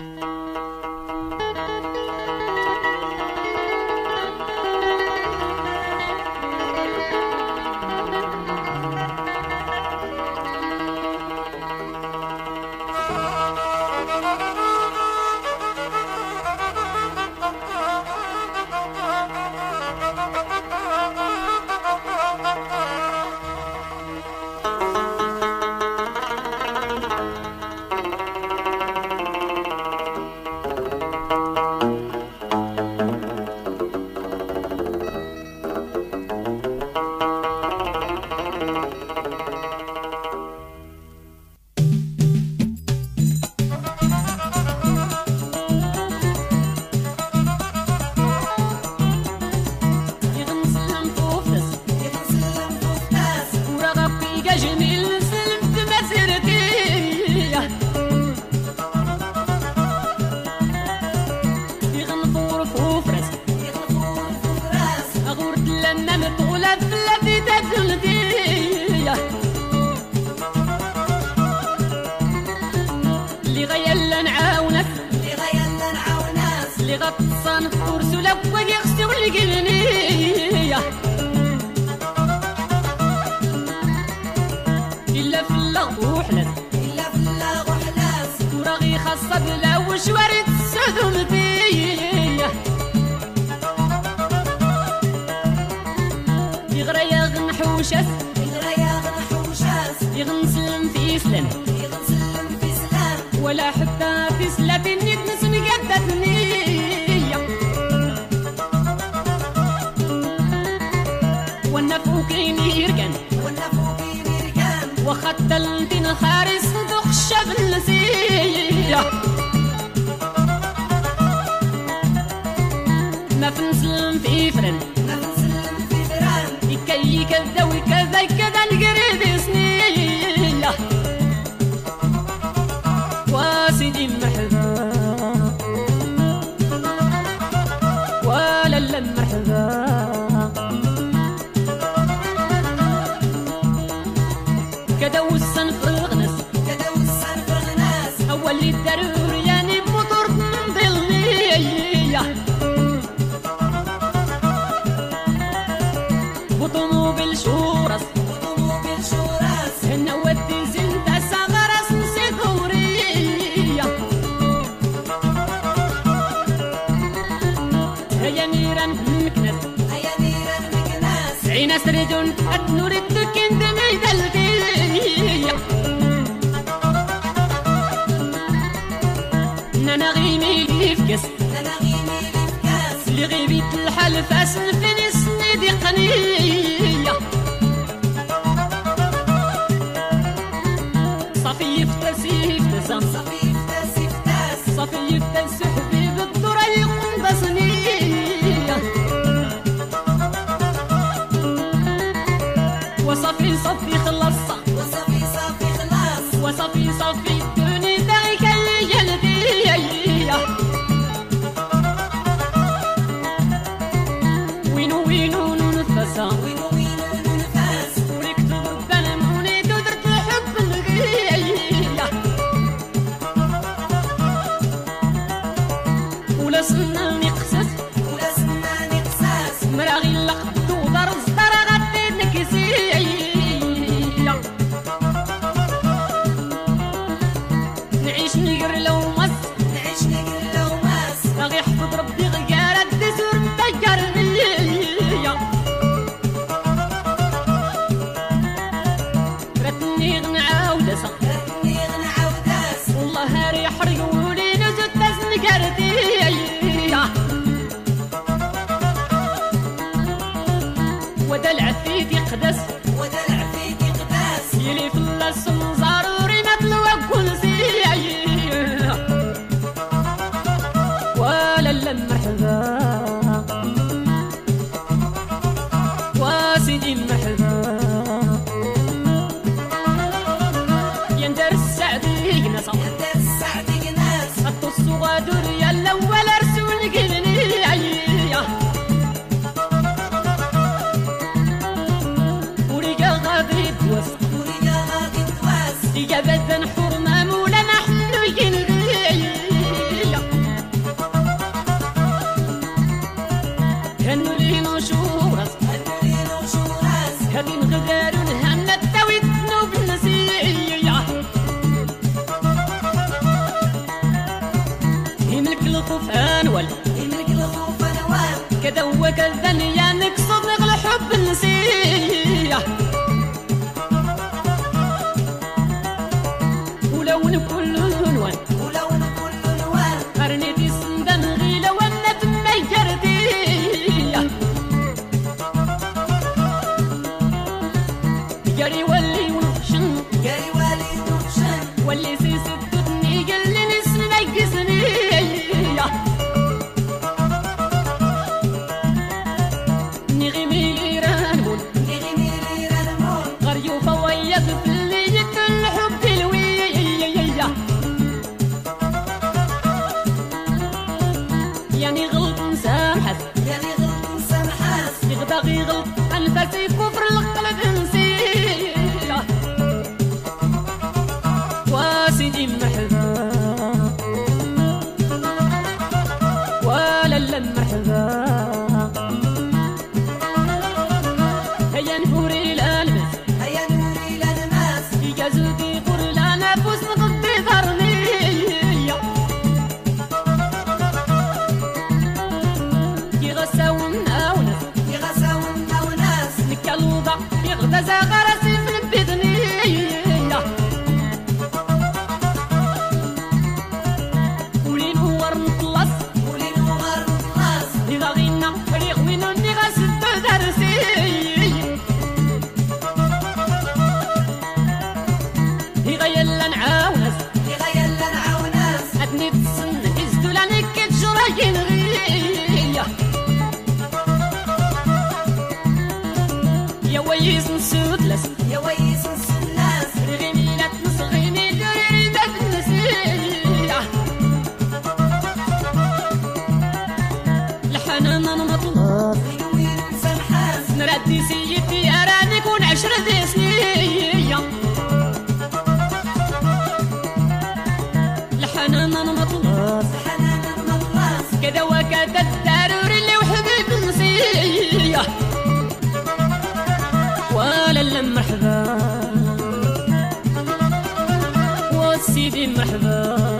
غطسان ورسولة ويغسل القلنية إلا في اللغو حلاس وراغي خاصة بلا وشوارد السدوم فيه يغريا غنحوشاس يغنسلم في سلام ولا حتى في سلات النيت نسن قدتني والنفوكين يركن وخدت الدين خارس ذوق الشاب النسيه ما فنسلم في فرن يكي كذا وكذا كذا القريب سنيه واسيدي مرحبا ولا لا مرحبا كدا وسن فرغنس اول اللي الضروري يعني بموتور ضليه بطوموبيل شورس هنا ودي زنتا سغرس نسيثوريه هيا نيران مكنس عينا سردون النور الدكين دميد الفيه نانا غيمي ليفكس لغيبيت الحلفاس الفنس نديقنيه صفي يفتسي يفتسم صفي يفتس حبيب الدرى يقنبصني وصفي صفي خلص وصفي صفي الدنيا ذاك اللي يلدي وينو وينو ننفسا وريكتو الظلم ونيتو درت الحب الغيه ولا سنا نقصص مراغي لقد ودار الصدر غادي نكسيه نعيش نقر لو مس باغي يحفظ ربي غيار الدسور متكرني رتني غنعاودس والله هاري حرقولي نزد بس نقردي ودلع فيدي قدس يلي في اللس مزاروري مطلوع كل سيه ولا لا مرحبا واسيدي مرحبا يندر السعدي يقنص الطص غادر يلا ولا رسول كدوك الدنيا نقصد نغلى حب نسيه ولون كل عنوان قرني دي سندن غيلة وانا تميرتي ياري ولي ونخشن واللي سيسدتني قال لي نسمي نقصني نغمي رانمون غريو فويق اللي يدل حب الوية يعني غلط مسامحت يغبغي غلط أنفسي كفر القلب نسيه واسيدي مرحبا ولا لا مرحبا هيا نفوري للمس يجازودي قر لا نفوس نغضي ظهرني يغساونا وناس نكالوضع يغدى زغرسي في البدني ولين نور نخلص نغاغينا ريغوينا نغاسد درسي يغيلا نعاونس أدني تسن إزدو لانك تجرين غية يا ويز نسودلس رغيني نصغيني دري داك نسية الحنان مطلوب نردي سيدي أراني كون 10 سنين الحنان مطلوب كذا وكذا الضروري اللي وحبيب نسيه ولا لا مرحبا وسيدي مرحبا